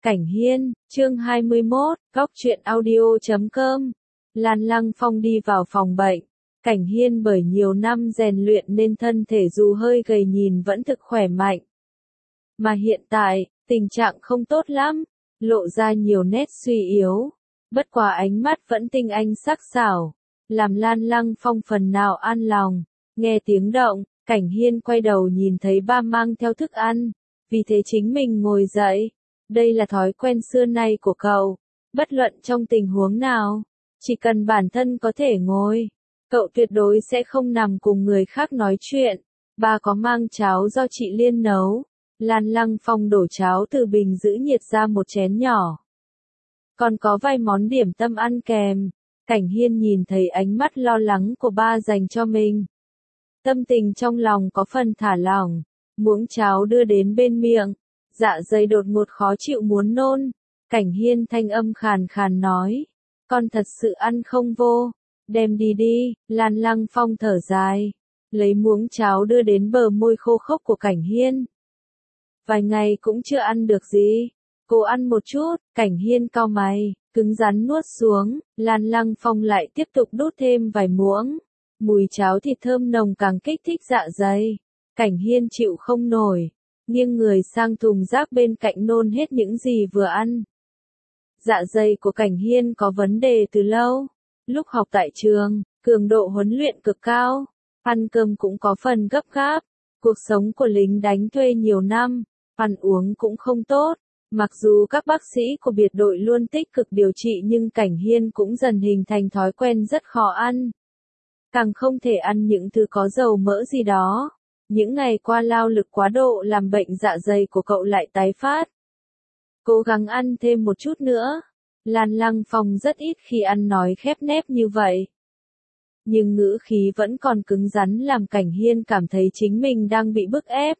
Cảnh Hiên, chương 21, góc truyện audio.com. Lan Lăng Phong đi vào phòng bệnh. Cảnh Hiên bởi nhiều năm rèn luyện nên thân thể dù hơi gầy nhìn vẫn thực khỏe mạnh. Mà hiện tại, tình trạng không tốt lắm, lộ ra nhiều nét suy yếu. Bất quá ánh mắt vẫn tinh anh sắc sảo, làm Lan Lăng Phong phần nào an lòng. Nghe tiếng động, Cảnh Hiên quay đầu nhìn thấy ba mang theo thức ăn, vì thế chính mình ngồi dậy. Đây là thói quen xưa nay của cậu, bất luận trong tình huống nào, chỉ cần bản thân có thể ngồi, cậu tuyệt đối sẽ không nằm cùng người khác nói chuyện. Ba có mang cháo do chị Liên nấu. Lan Lăng Phong đổ cháo từ bình giữ nhiệt ra một chén nhỏ. Còn có vài món điểm tâm ăn kèm. Cảnh Hiên nhìn thấy ánh mắt lo lắng của ba dành cho mình. Tâm tình trong lòng có phần thả lỏng, muỗng cháo đưa đến bên miệng. Dạ dày đột ngột khó chịu muốn nôn. Cảnh Hiên thanh âm khàn khàn nói. Con thật sự ăn không vô. Đem đi đi. Lan Lăng Phong thở dài, lấy muỗng cháo đưa đến bờ môi khô khốc của Cảnh Hiên. Vài ngày cũng chưa ăn được gì. Cô ăn một chút. Cảnh Hiên cau mày, cứng rắn nuốt xuống. Lan Lăng Phong lại tiếp tục đút thêm vài muỗng. Mùi cháo thịt thơm nồng càng kích thích dạ dày. Cảnh Hiên chịu không nổi, nghiêng người sang thùng rác bên cạnh nôn hết những gì vừa ăn. Dạ dày của Cảnh Hiên có vấn đề từ lâu. Lúc học tại trường, cường độ huấn luyện cực cao, ăn cơm cũng có phần gấp gáp. Cuộc sống của lính đánh thuê nhiều năm, ăn uống cũng không tốt. Mặc dù các bác sĩ của biệt đội luôn tích cực điều trị nhưng Cảnh Hiên cũng dần hình thành thói quen rất khó ăn. Càng không thể ăn những thứ có dầu mỡ gì đó. Những ngày qua lao lực quá độ làm bệnh dạ dày của cậu lại tái phát. Cố gắng ăn thêm một chút nữa. Lan Lăng Phong rất ít khi ăn nói khép nép như vậy. Nhưng ngữ khí vẫn còn cứng rắn làm Cảnh Hiên cảm thấy chính mình đang bị bức ép.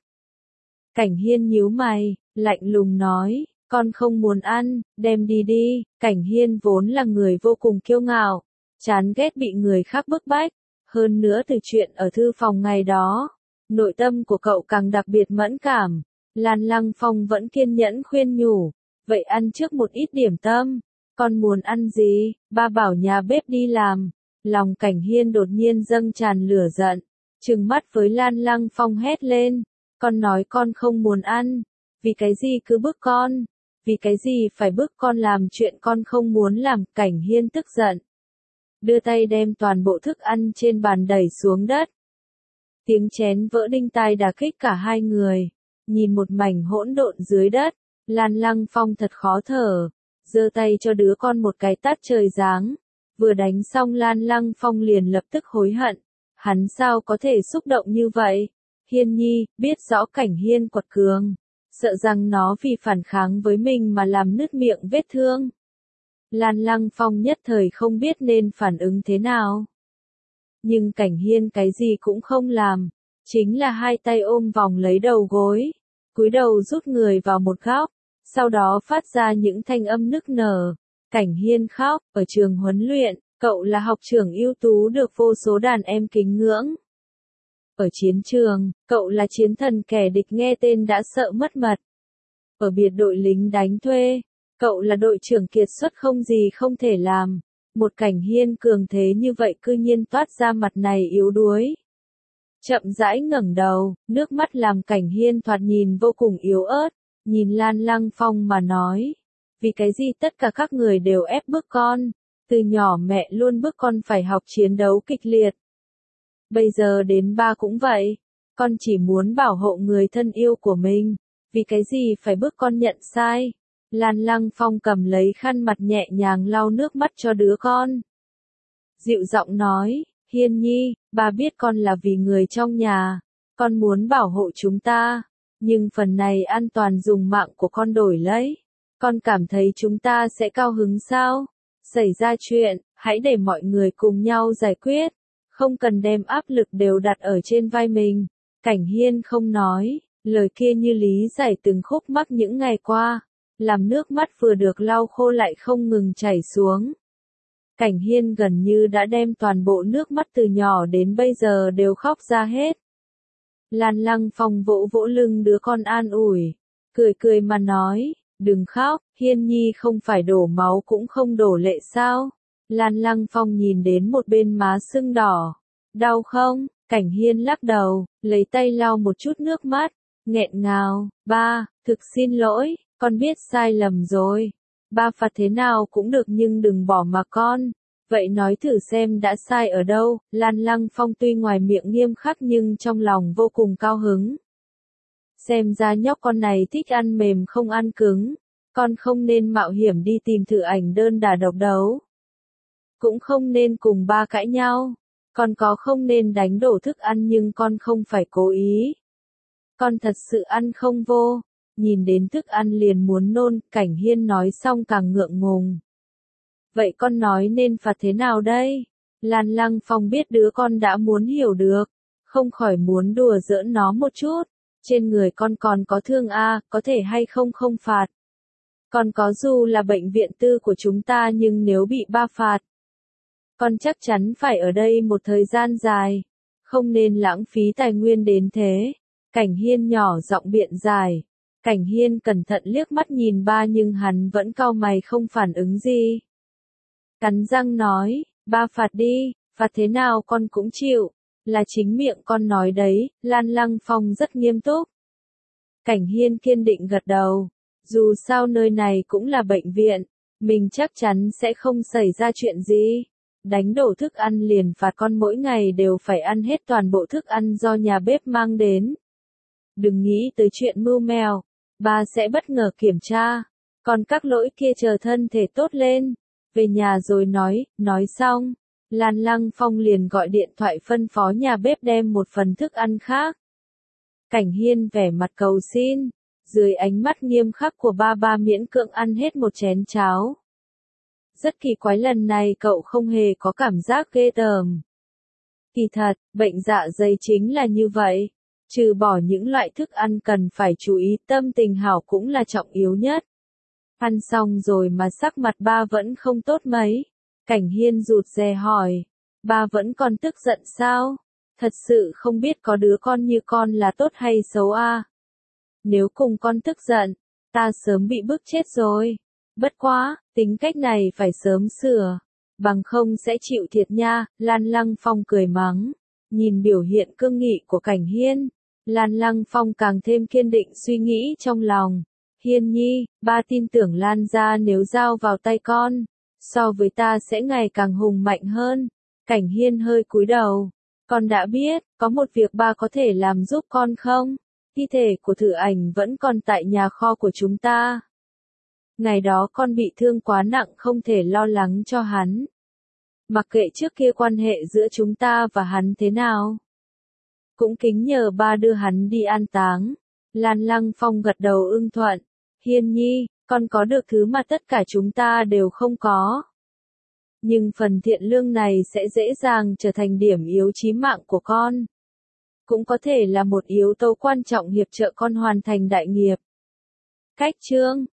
Cảnh Hiên nhíu mày, lạnh lùng nói, con không muốn ăn, đem đi đi. Cảnh Hiên vốn là người vô cùng kiêu ngạo, chán ghét bị người khác bức bách. Hơn nữa từ chuyện ở thư phòng ngày đó, nội tâm của cậu càng đặc biệt mẫn cảm. Lan Lăng Phong vẫn kiên nhẫn khuyên nhủ, vậy ăn trước một ít điểm tâm. Con muốn ăn gì? Ba bảo nhà bếp đi làm. Lòng Cảnh Hiên đột nhiên dâng tràn lửa giận, trừng mắt với Lan Lăng Phong hét lên. Con nói con không muốn ăn. Vì cái gì cứ bức con? Vì cái gì phải bức con làm chuyện con không muốn làm? Cảnh Hiên tức giận, đưa tay đem toàn bộ thức ăn trên bàn đẩy xuống đất. Tiếng chén vỡ đinh tai đả kích cả hai người. Nhìn một mảnh hỗn độn dưới đất, Lan Lăng Phong thật khó thở, giơ tay cho đứa con một cái tát trời giáng. Vừa đánh xong Lan Lăng Phong liền lập tức hối hận. Hắn sao có thể xúc động như vậy? Hiên Nhi, biết rõ Cảnh Hiên quật cường, sợ rằng nó vì phản kháng với mình mà làm nứt miệng vết thương. Lan Lăng Phong nhất thời không biết nên phản ứng thế nào. Nhưng Cảnh Hiên cái gì cũng không làm, chính là hai tay ôm vòng lấy đầu gối, cúi đầu rút người vào một góc, sau đó phát ra những thanh âm nức nở. Cảnh Hiên khóc. Ở trường huấn luyện, cậu là học trưởng ưu tú được vô số đàn em kính ngưỡng. Ở chiến trường, cậu là chiến thần kẻ địch nghe tên đã sợ mất mật. Ở biệt đội lính đánh thuê, cậu là đội trưởng kiệt xuất không gì không thể làm. Một Cảnh Hiên cường thế như vậy cư nhiên toát ra mặt này yếu đuối. Chậm rãi ngẩng đầu, nước mắt làm Cảnh Hiên thoạt nhìn vô cùng yếu ớt, nhìn Lan Lăng Phong mà nói. Vì cái gì tất cả các người đều ép bức con? Từ nhỏ mẹ luôn bức con phải học chiến đấu kịch liệt. Bây giờ đến ba cũng vậy. Con chỉ muốn bảo hộ người thân yêu của mình. Vì cái gì phải bức con nhận sai? Lan Lăng Phong cầm lấy khăn mặt nhẹ nhàng lau nước mắt cho đứa con. Dịu giọng nói, Hiên Nhi, ba biết con là vì người trong nhà. Con muốn bảo hộ chúng ta. Nhưng phần này an toàn dùng mạng của con đổi lấy. Con cảm thấy chúng ta sẽ cao hứng sao? Xảy ra chuyện, hãy để mọi người cùng nhau giải quyết. Không cần đem áp lực đều đặt ở trên vai mình. Cảnh Hiên không nói, lời kia như lý giải từng khúc mắc những ngày qua, làm nước mắt vừa được lau khô lại không ngừng chảy xuống. Cảnh Hiên gần như đã đem toàn bộ nước mắt từ nhỏ đến bây giờ đều khóc ra hết. Lan Lăng Phong vỗ vỗ lưng đứa con an ủi, cười cười mà nói, Đừng khóc, Hiên Nhi không phải đổ máu cũng không đổ lệ sao? Lan Lăng Phong nhìn đến một bên má sưng đỏ. Đau không? Cảnh Hiên lắc đầu, lấy tay lau một chút nước mắt, nghẹn ngào, ba, thực xin lỗi, con biết sai lầm rồi. Ba phạt thế nào cũng được nhưng đừng bỏ mặc con. Vậy nói thử xem đã sai ở đâu? Lan Lăng Phong tuy ngoài miệng nghiêm khắc nhưng trong lòng vô cùng cao hứng. Xem ra nhóc con này thích ăn mềm không ăn cứng. Con không nên mạo hiểm đi tìm thử ảnh đơn đả độc đấu. Cũng không nên cùng ba cãi nhau. Con có không nên đánh đổ thức ăn nhưng con không phải cố ý. Con thật sự ăn không vô. Nhìn đến thức ăn liền muốn nôn, Cảnh Hiên nói xong càng ngượng ngùng. Vậy con nói nên phạt thế nào đây? Lan Lăng Phong biết đứa con đã muốn hiểu được. Không khỏi muốn đùa giỡn nó một chút. Trên người con còn có thương có thể hay không không phạt. Còn có dù là bệnh viện tư của chúng ta nhưng nếu bị ba phạt. Con chắc chắn phải ở đây một thời gian dài. Không nên lãng phí tài nguyên đến thế. Cảnh Hiên nhỏ giọng biện giải. Cảnh Hiên cẩn thận liếc mắt nhìn ba nhưng hắn vẫn cau mày không phản ứng gì. Cắn răng nói, ba phạt đi, phạt thế nào con cũng chịu. Là chính miệng con nói đấy, Lan Lăng Phong rất nghiêm túc. Cảnh Hiên kiên định gật đầu. Dù sao nơi này cũng là bệnh viện, mình chắc chắn sẽ không xảy ra chuyện gì. Đánh đổ thức ăn liền phạt con mỗi ngày đều phải ăn hết toàn bộ thức ăn do nhà bếp mang đến. Đừng nghĩ tới chuyện mưu mèo, ba sẽ bất ngờ kiểm tra. Còn các lỗi kia chờ thân thể tốt lên, về nhà rồi nói xong. Lan Lăng Phong liền gọi điện thoại phân phó nhà bếp đem một phần thức ăn khác. Cảnh Hiên vẻ mặt cầu xin, dưới ánh mắt nghiêm khắc của ba miễn cưỡng ăn hết một chén cháo. Rất kỳ quái lần này cậu không hề có cảm giác ghê tởm. Kỳ thật, bệnh dạ dày chính là như vậy. Trừ bỏ những loại thức ăn cần phải chú ý, tâm tình hảo cũng là trọng yếu nhất. Ăn xong rồi mà sắc mặt ba vẫn không tốt mấy. Cảnh Hiên rụt rè hỏi, ba vẫn còn tức giận sao? Thật sự không biết có đứa con như con là tốt hay xấu à? Nếu cùng con tức giận, ta sớm bị bức chết rồi. Bất quá, tính cách này phải sớm sửa, bằng không sẽ chịu thiệt nha. Lan Lăng Phong cười mắng, nhìn biểu hiện cương nghị của Cảnh Hiên. Lan Lăng Phong càng thêm kiên định suy nghĩ trong lòng. Hiên Nhi, ba tin tưởng Lan gia nếu giao vào tay con, so với ta sẽ ngày càng hùng mạnh hơn. Cảnh Hiên hơi cúi đầu. Con đã biết, có một việc ba có thể làm giúp con không? Thi thể của Thử Ảnh vẫn còn tại nhà kho của chúng ta. Ngày đó con bị thương quá nặng không thể lo lắng cho hắn. Mặc kệ trước kia quan hệ giữa chúng ta và hắn thế nào. Cũng kính nhờ ba đưa hắn đi an táng. Lan Lăng Phong gật đầu ưng thuận. Hiên Nhi, con có được thứ mà tất cả chúng ta đều không có. Nhưng phần thiện lương này sẽ dễ dàng trở thành điểm yếu chí mạng của con. Cũng có thể là một yếu tố quan trọng hiệp trợ con hoàn thành đại nghiệp. Cách chương